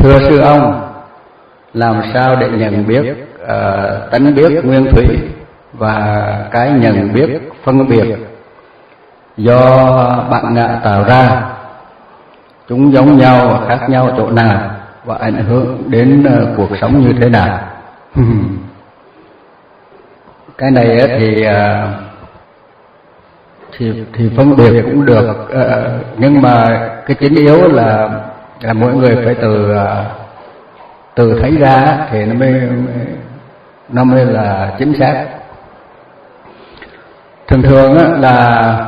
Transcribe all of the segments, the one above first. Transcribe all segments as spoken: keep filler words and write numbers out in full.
Thưa sư ông, làm sao để nhận biết uh, tánh biết nguyên thủy và cái nhận biết phân biệt do bản ngã tạo ra, chúng giống nhau và khác nhau chỗ nào và ảnh hưởng đến uh, cuộc sống như thế nào? Cái này thì uh, thì thì phân biệt cũng được, uh, nhưng mà cái chính yếu là là mỗi người phải từ uh, từ thấy ra thì nó mới nó mới là chính xác. Thường thường là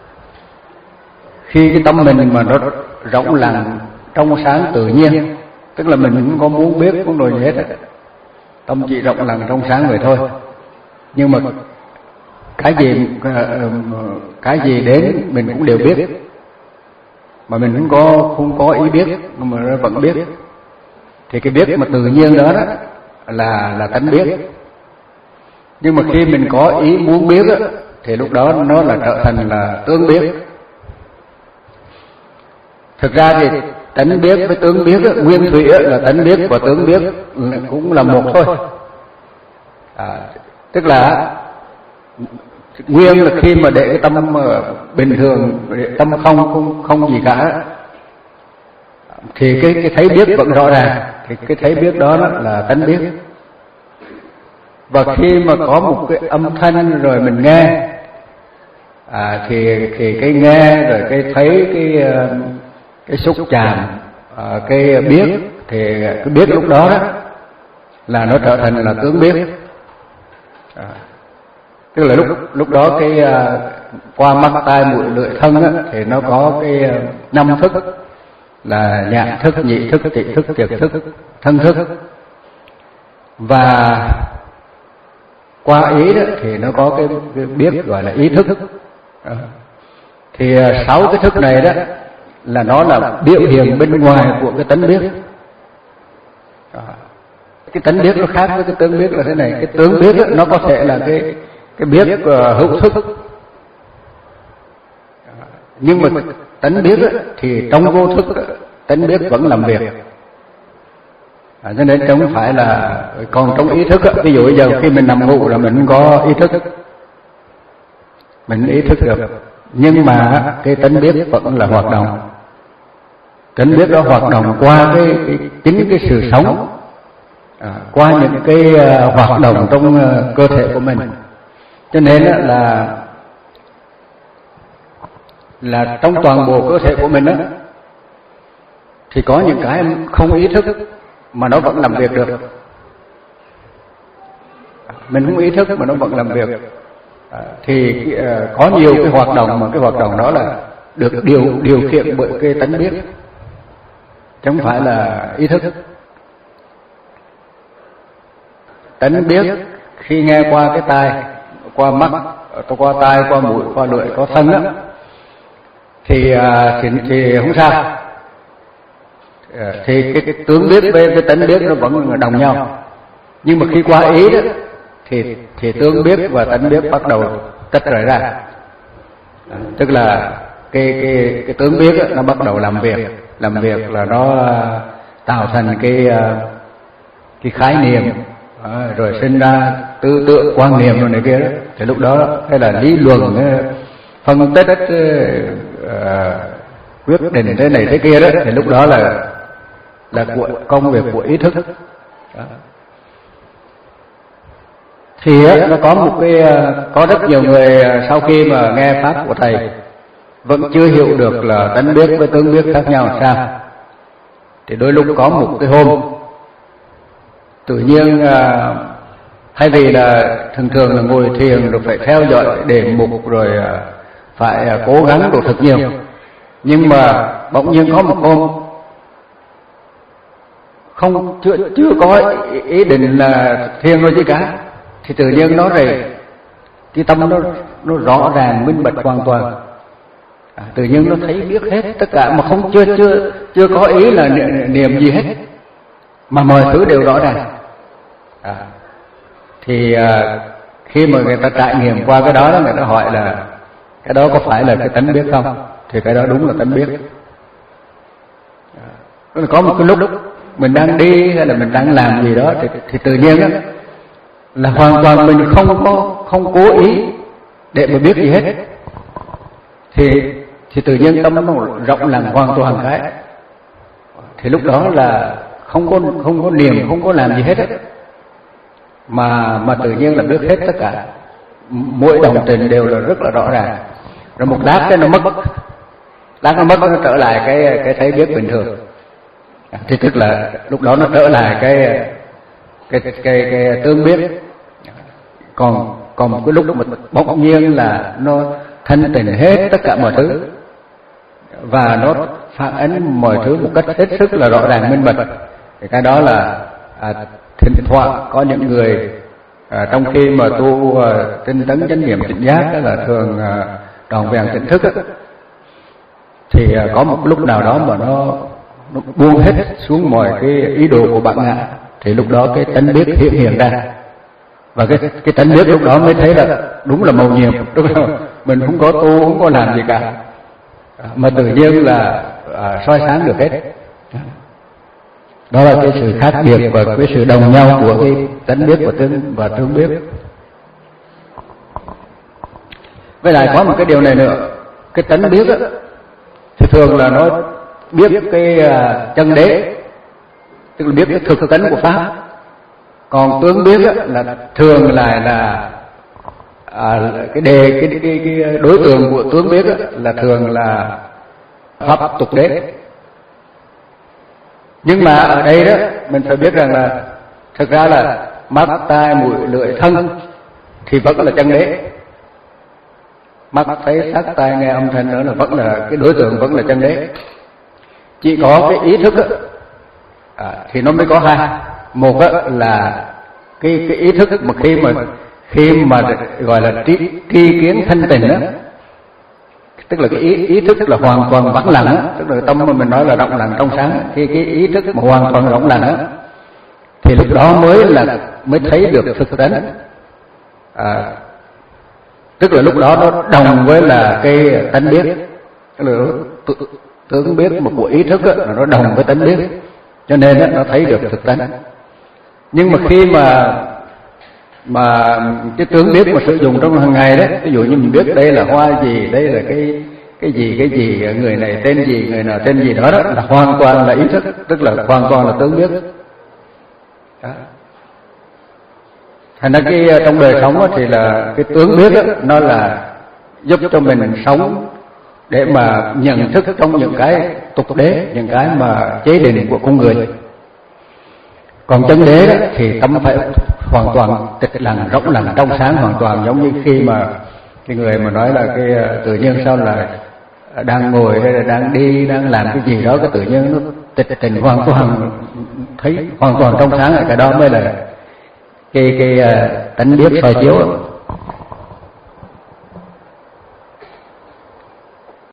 khi cái tâm mình mà nó rộng lặng trong sáng tự nhiên, tức là mình cũng có muốn biết cũng rồi gì hết, tâm chỉ rộng lặng trong sáng vậy thôi. Nhưng mà cái gì cái gì đến mình cũng đều biết, mà mình không có không có ý biết mà nó vẫn biết. Thì cái biết mà tự nhiên đó, đó là là tánh biết. Nhưng mà khi mình có ý muốn biết đó, thì lúc đó nó là trở thành là tướng biết. Thực ra thì tánh biết với tướng biết đó, nguyên thủy đó, là tánh biết và tướng biết cũng là một thôi. À, tức là nguyên là khi mà để cái tâm bình thường, tâm không không không gì cả, thì cái cái thấy biết vẫn rõ ràng, thì cái thấy biết đó, đó là tánh biết. Và khi mà có một cái âm thanh rồi mình nghe, à, thì thì cái nghe rồi cái thấy cái cái xúc chạm, à, cái biết, thì cái biết lúc đó, đó là nó trở thành là tướng biết. À, tức là lúc lúc đó cái uh, qua mắt tai mũi lưỡi thân á, thì nó có cái uh, năm thức là nhãn thức, nhị thức, thị thức, thiệt thức, thân thức. Và qua ý đó thì nó có cái, cái biết gọi là ý thức. À, thì uh, sáu cái thức này đó là nó là biểu hiện bên ngoài của cái tánh biết. À, cái tánh biết nó khác với cái tướng biết là thế này. Cái tướng biết đó, nó có thể là cái cái biết uh, hữu thức, à, nhưng mà tánh biết đó, thì trong vô thức đó, tánh biết vẫn làm việc. À, cho nên không phải là còn trong ý thức đó, ví dụ bây giờ khi mình nằm ngủ là mình có ý thức, mình ý thức được, nhưng mà cái tánh biết vẫn là hoạt động. Tánh biết đó hoạt động qua cái, cái chính cái sự sống, à, qua những cái uh, hoạt động trong uh, cơ thể của mình. Cho nên là là trong toàn bộ cơ thể của mình đó, thì có những cái không ý thức mà nó vẫn làm việc được. Mình không ý thức mà nó vẫn làm việc. À, thì uh, có nhiều cái hoạt động mà cái hoạt động đó là được điều điều khiển bởi cái tánh biết, chứ không phải là ý thức. Tánh biết khi nghe qua cái tai, qua mắt, qua tai, qua mũi, qua lưỡi, qua thân đó, thì, thì thì không sao. Thì cái, cái tướng biết với cái tánh biết nó vẫn đồng nhau. Nhưng mà khi qua ý đó, thì thì tướng biết và tánh biết bắt đầu tách rời ra. À, tức là cái cái cái tướng biết đó, nó bắt đầu làm việc, làm việc là nó tạo thành cái cái khái niệm. À, rồi sinh ra tư tưởng, quan niệm rồi này kia đó. Thì lúc đó hay là lý luận, phân tích, uh, quyết định thế này thế kia đó, thì lúc đó là là của công việc của ý thức. Đó. Thì á, nó có một cái có rất nhiều người sau khi mà nghe pháp của thầy vẫn chưa hiểu được là tánh biết với tướng biết khác nhau làm sao. Thì đôi lúc có một cái hôm tự nhiên à, thay vì là thường thường là ngồi thiền rồi phải theo dõi đề mục rồi à, phải à, cố gắng đồ thực nhiều, nhưng mà bỗng nhiên có một hôm không chưa chưa có ý, ý định là thiền rồi chứ cả, thì tự nhiên nó rồi cái tâm nó nó rõ ràng minh bạch hoàn toàn. À, tự nhiên nó thấy biết hết tất cả mà không chưa chưa chưa có ý là niệm gì hết, mà mọi thứ đều rõ ràng. À, thì à, khi mà người ta trải nghiệm qua cái đó, người ta hỏi là cái đó có phải là cái tánh biết không, thì cái đó đúng là tánh biết. À, có một cái lúc mình đang đi hay là mình đang làm gì đó thì, thì tự nhiên đó, là hoàn toàn mình không có không cố ý để mà biết gì hết, thì thì tự nhiên tâm nó rộng lặng hoàn toàn cái, thì lúc đó là không có không có niệm, không có làm gì hết, hết mà mà tự nhiên là biết hết tất cả, mỗi đồng tình đều là rất là rõ ràng. Rồi một lát cái nó mất, lát nó mất nó trở lại cái cái thấy biết bình thường, thì tức là lúc đó nó trở lại cái cái cái cái, cái tương biết. Còn còn một cái lúc mà bỗng nhiên là nó thanh tịnh hết tất cả mọi thứ, và nó phản ánh mọi thứ một cách hết sức là rõ ràng minh bạch, thì cái đó là à, thỉnh thoảng có những người à, trong khi mà tu à, tinh tấn chánh niệm tỉnh giác đó là thường à, tròn vẹn tỉnh thức á, thì à, có một lúc nào đó mà nó, nó buông hết xuống mọi cái ý đồ của bản ngã, thì lúc đó cái tánh biết hiện hiện ra, và cái cái tánh biết lúc đó mới thấy là đúng là mầu nhiệm, đúng không? Mình không có tu, không có làm gì cả, mà tự nhiên là à, soi sáng được hết. Đó là cái sự khác biệt và cái sự đồng nhau của cái tánh biết và tương và tương biết. Với lại có một cái điều này nữa, cái tánh biết á, thì thường là nó biết cái uh, chân đế, tức là biết cái thực tánh của pháp. Còn tương biết á, là thường lại là à, cái đề cái, cái cái đối tượng của tướng biết á, là thường là pháp tục đế. Nhưng mà ở đây đó mình phải biết rằng là thực ra là mắt, tai, mũi, lưỡi, thân thì vẫn là chân đế. Mắt thấy sắc, tai nghe âm thanh nữa là vẫn là cái đối tượng, vẫn là chân đế. Chỉ có cái ý thức á, à, thì nó mới có hai. Một á, là cái cái ý thức mà khi mà khi mà gọi là tri, tri kiến thanh tịnh đó, tức là cái ý, ý thức là hoàn toàn vắng lặng á, tức là tâm mà mình nói là rộng lặng trong sáng, khi cái ý thức mà hoàn toàn rộng lặng á, thì lúc đó mới là mới thấy được thực tánh. À, tức là lúc đó nó đồng với là cái tánh biết, tức là tướng biết một của ý thức á, là nó đồng với tánh biết, cho nên á, nó thấy được thực tánh. Nhưng mà khi mà mà cái tướng biết mà sử dụng trong hàng ngày đấy, ví dụ như mình biết đây là hoa gì, đây là cái cái gì cái gì, người này tên gì, người nào tên gì đó, đó là hoàn toàn là ý thức, tức là hoàn toàn là tướng biết. Đó. Thành ra cái trong đời sống thì là cái tướng biết đó, nó là giúp cho mình sống để mà nhận thức trong những cái tục đế, những cái mà chế định của con người. Còn chân đế đó, thì tâm phải hoàn toàn tịch lặng, rộng lặng, trong sáng hoàn toàn, giống như khi mà cái người mà nói là cái tự nhiên sao là đang ngồi hay là đang đi, đang làm cái gì đó, cái tự nhiên nó tịch tình hoàn toàn, thấy hoàn toàn trong sáng, cái đó mới là cái cái tánh biết soi chiếu.